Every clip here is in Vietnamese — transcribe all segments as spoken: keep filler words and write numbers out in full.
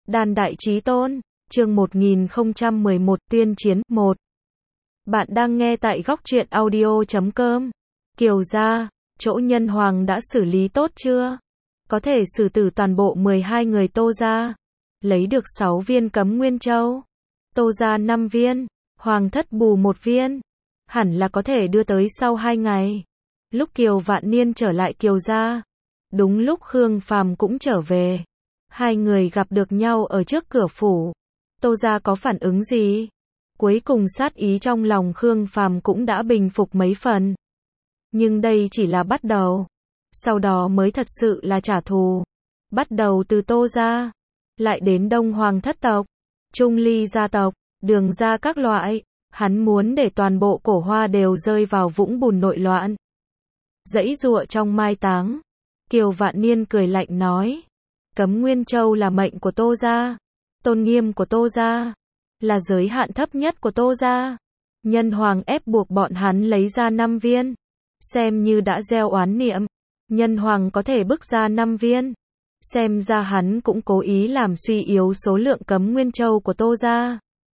Đan Đại Chí Tôn, chương một nghìn không trăm mười một tuyên chiến, một. Bạn đang nghe tại góc truyện audio chấm com. Kiều gia, chỗ Nhân Hoàng đã xử lý tốt chưa? Có thể xử tử toàn bộ mười hai người Tô gia. Lấy được sáu viên Cấm Nguyên Châu. Tô gia năm viên, Hoàng thất bù một viên. Hẳn là có thể đưa tới sau hai ngày. Lúc Kiều Vạn Niên trở lại Kiều gia, đúng lúc Khương Phàm cũng trở về. Hai người gặp được nhau ở trước cửa phủ. Tô gia có phản ứng gì? Cuối cùng sát ý trong lòng Khương Phàm cũng đã bình phục mấy phần. Nhưng đây chỉ là bắt đầu. Sau đó mới thật sự là trả thù. Bắt đầu từ Tô gia, lại đến Đông Hoàng thất tộc, Trung Ly gia tộc, Đường gia các loại. Hắn muốn để toàn bộ Cổ Hoa đều rơi vào vũng bùn nội loạn. Dãy giụa trong mai táng, Kiều Vạn Niên cười lạnh nói. Cấm Nguyên Châu là mệnh của Tô gia, tôn nghiêm của Tô gia, là giới hạn thấp nhất của Tô gia. Nhân Hoàng ép buộc bọn hắn lấy ra năm viên, xem như đã gieo oán niệm. Nhân Hoàng có thể bức ra năm viên, xem ra hắn cũng cố ý làm suy yếu số lượng Cấm Nguyên Châu của Tô gia.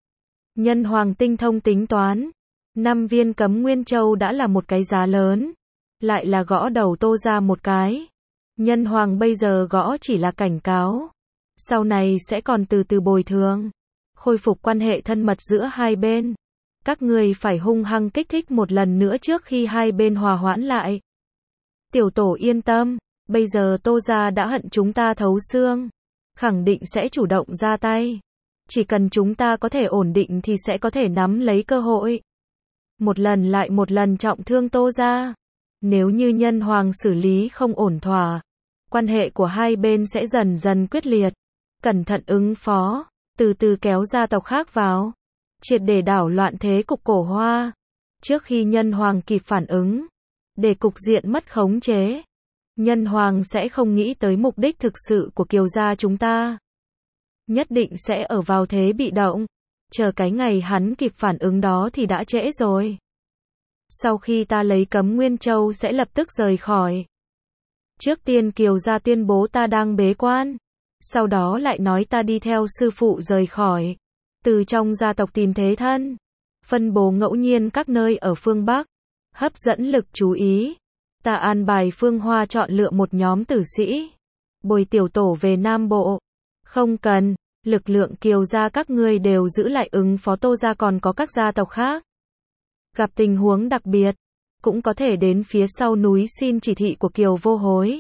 Nhân Hoàng tinh thông tính toán, năm viên Cấm Nguyên Châu đã là một cái giá lớn, lại là gõ đầu Tô gia một cái. Nhân Hoàng bây giờ gõ chỉ là cảnh cáo, sau này sẽ còn từ từ bồi thường, khôi phục quan hệ thân mật giữa hai bên. Các người phải hung hăng kích thích một lần nữa trước khi hai bên hòa hoãn lại. Tiểu tổ yên tâm, bây giờ Tô gia đã hận chúng ta thấu xương, khẳng định sẽ chủ động ra tay. Chỉ cần chúng ta có thể ổn định thì sẽ có thể nắm lấy cơ hội. Một lần lại một lần trọng thương Tô gia. Nếu như Nhân Hoàng xử lý không ổn thỏa, quan hệ của hai bên sẽ dần dần quyết liệt. Cẩn thận ứng phó, từ từ kéo gia tộc khác vào, triệt để đảo loạn thế cục Cổ Hoa. Trước khi Nhân Hoàng kịp phản ứng, để cục diện mất khống chế, Nhân Hoàng sẽ không nghĩ tới mục đích thực sự của Kiều gia chúng ta. Nhất định sẽ ở vào thế bị động, chờ cái ngày hắn kịp phản ứng đó thì đã trễ rồi. Sau khi ta lấy Cấm Nguyên Châu sẽ lập tức rời khỏi. Trước tiên Kiều gia tuyên bố ta đang bế quan, sau đó lại nói ta đi theo sư phụ rời khỏi, từ trong gia tộc tìm thế thân, phân bố ngẫu nhiên các nơi ở phương Bắc, hấp dẫn lực chú ý. Ta an bài Phương Hoa chọn lựa một nhóm tử sĩ, bồi tiểu tổ về Nam Bộ. Không cần, lực lượng Kiều gia các ngươi đều giữ lại ứng phó Tô gia, còn có các gia tộc khác. Gặp tình huống đặc biệt, cũng có thể đến phía sau núi xin chỉ thị của Kiều Vô Hối.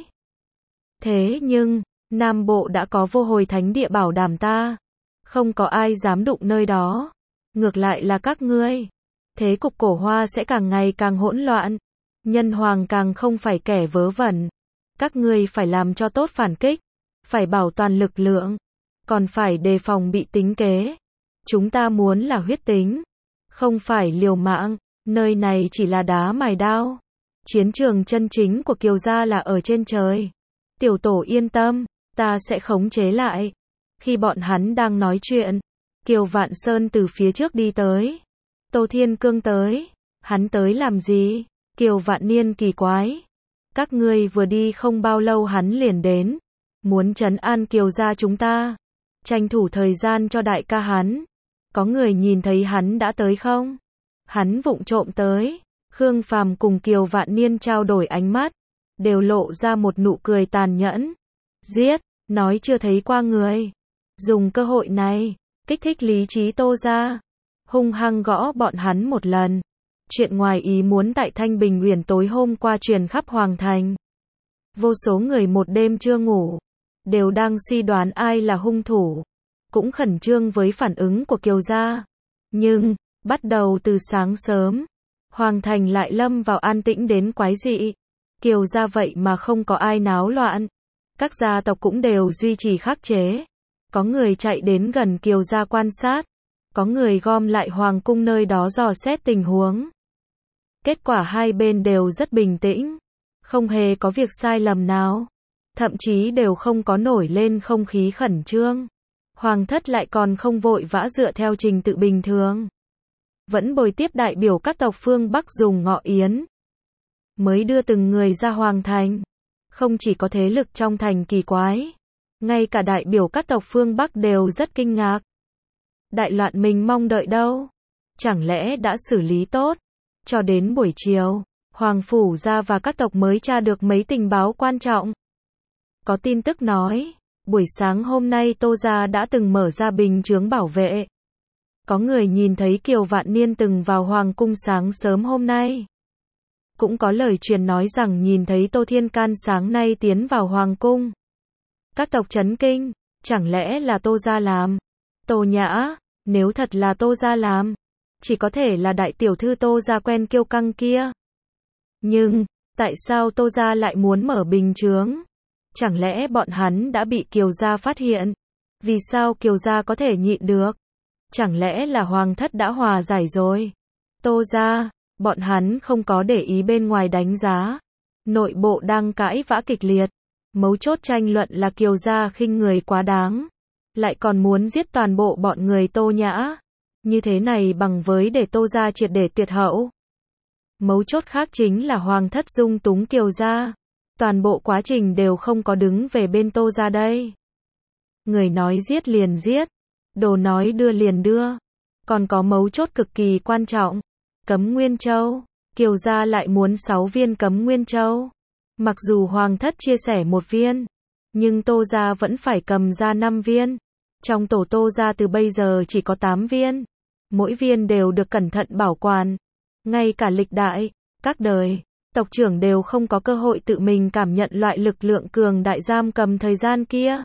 Thế nhưng, Nam Bộ đã có Vô Hồi Thánh Địa bảo đảm ta, không có ai dám đụng nơi đó. Ngược lại là các ngươi, thế cục Cổ Hoa sẽ càng ngày càng hỗn loạn. Nhân Hoàng càng không phải kẻ vớ vẩn. Các ngươi phải làm cho tốt phản kích, phải bảo toàn lực lượng, còn phải đề phòng bị tính kế. Chúng ta muốn là huyết tính, không phải liều mạng. Nơi này chỉ là đá mài đao. Chiến trường chân chính của Kiều gia là ở trên trời. Tiểu tổ yên tâm, ta sẽ khống chế lại. Khi bọn hắn đang nói chuyện, Kiều Vạn Sơn từ phía trước đi tới. Tô Thiên Cương tới. Hắn tới làm gì? Kiều Vạn Niên kỳ quái. Các ngươi vừa đi không bao lâu hắn liền đến, muốn trấn an Kiều gia chúng ta, tranh thủ thời gian cho đại ca hắn. Có người nhìn thấy hắn đã tới không? Hắn vụng trộm tới. Khương Phàm cùng Kiều Vạn Niên trao đổi ánh mắt, đều lộ ra một nụ cười tàn nhẫn. Giết, nói chưa thấy qua người. Dùng cơ hội này, kích thích lý trí Tô gia, hung hăng gõ bọn hắn một lần. Chuyện ngoài ý muốn tại Thanh Bình Uyển tối hôm qua truyền khắp Hoàng thành. Vô số người một đêm chưa ngủ, đều đang suy đoán ai là hung thủ, cũng khẩn trương với phản ứng của Kiều gia. Nhưng, bắt đầu từ sáng sớm, Hoàng thành lại lâm vào an tĩnh đến quái dị. Kiều gia vậy mà không có ai náo loạn. Các gia tộc cũng đều duy trì khắc chế. Có người chạy đến gần Kiều gia quan sát, có người gom lại hoàng cung nơi đó dò xét tình huống. Kết quả hai bên đều rất bình tĩnh, không hề có việc sai lầm nào, thậm chí đều không có nổi lên không khí khẩn trương. Hoàng thất lại còn không vội vã dựa theo trình tự bình thường, vẫn bồi tiếp đại biểu các tộc phương Bắc dùng ngọ yến, mới đưa từng người ra hoàng thành. Không chỉ có thế lực trong thành kỳ quái, Ngay cả đại biểu các tộc phương Bắc đều rất kinh ngạc. Đại loạn mình mong đợi đâu? Chẳng lẽ đã xử lý tốt? Cho đến buổi chiều, Hoàng Phủ Gia và các tộc mới tra được mấy tình báo quan trọng. Có tin tức nói, buổi sáng hôm nay Tô Gia đã từng mở ra bình chướng bảo vệ. Có người nhìn thấy Kiều Vạn Niên từng vào Hoàng cung sáng sớm hôm nay. Cũng có lời truyền nói rằng nhìn thấy Tô Thiên Can sáng nay tiến vào Hoàng cung. Các tộc chấn kinh, chẳng lẽ là Tô Gia làm? Tô Nhã, nếu thật là Tô Gia làm, chỉ có thể là đại tiểu thư Tô Gia quen kiêu căng kia. Nhưng, tại sao Tô Gia lại muốn mở bình chướng? Chẳng lẽ bọn hắn đã bị Kiều Gia phát hiện? Vì sao Kiều Gia có thể nhịn được? Chẳng lẽ là Hoàng thất đã hòa giải rồi? Tô Gia, bọn hắn không có để ý bên ngoài đánh giá. Nội bộ đang cãi vã kịch liệt. Mấu chốt tranh luận là Kiều Gia khinh người quá đáng. Lại còn muốn giết toàn bộ bọn người Tô Nhã. Như thế này bằng với để Tô Gia triệt để tuyệt hậu. Mấu chốt khác chính là Hoàng thất dung túng Kiều Gia. Toàn bộ quá trình đều không có đứng về bên Tô Gia đây. Người nói giết liền giết. Đồ nói đưa liền đưa. Còn có mấu chốt cực kỳ quan trọng. Cấm Nguyên Châu. Kiều Gia lại muốn sáu viên Cấm Nguyên Châu. Mặc dù Hoàng thất chia sẻ một viên. Nhưng Tô Gia vẫn phải cầm ra năm viên. Trong tổ Tô Gia từ bây giờ chỉ có tám viên. Mỗi viên đều được cẩn thận bảo quản. Ngay cả lịch đại, các đời, tộc trưởng đều không có cơ hội tự mình cảm nhận loại lực lượng cường đại giam cầm thời gian kia.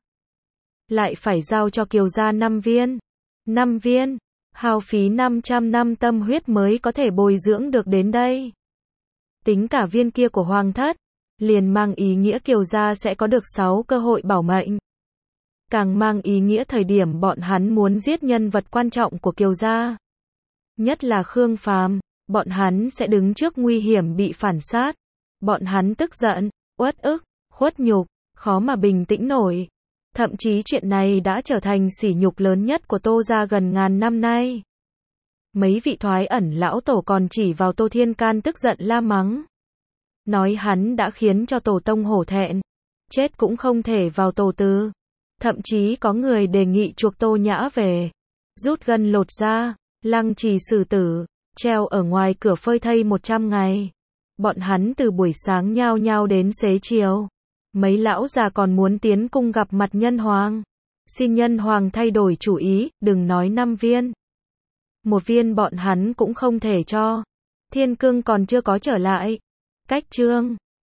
Lại phải giao cho Kiều Gia năm viên. năm viên, hao phí năm trăm năm tâm huyết mới có thể bồi dưỡng được đến đây. Tính cả viên kia của Hoàng thất, liền mang ý nghĩa Kiều Gia sẽ có được sáu cơ hội bảo mệnh. Càng mang ý nghĩa thời điểm bọn hắn muốn giết nhân vật quan trọng của Kiều Gia. Nhất là Khương Phàm, bọn hắn sẽ đứng trước nguy hiểm bị phản sát. Bọn hắn tức giận, uất ức, khuất nhục, khó mà bình tĩnh nổi. Thậm chí chuyện này đã trở thành sỉ nhục lớn nhất của Tô Gia gần ngàn năm nay. Mấy vị thoái ẩn lão tổ còn chỉ vào Tô Thiên Can tức giận la mắng. Nói hắn đã khiến cho tổ tông hổ thẹn. Chết cũng không thể vào tổ tứ. Thậm chí có người đề nghị chuộc Tô Nhã về. Rút gân lột da, lăng trì xử tử, treo ở ngoài cửa phơi thây một trăm ngày. Bọn hắn từ buổi sáng nhao nhao đến xế chiều. Mấy lão già còn muốn tiến cung gặp mặt nhân hoàng. Xin nhân hoàng thay đổi chủ ý, đừng nói năm viên. Một viên bọn hắn cũng không thể cho. Thiên Cương còn chưa có trở lại. Cách chương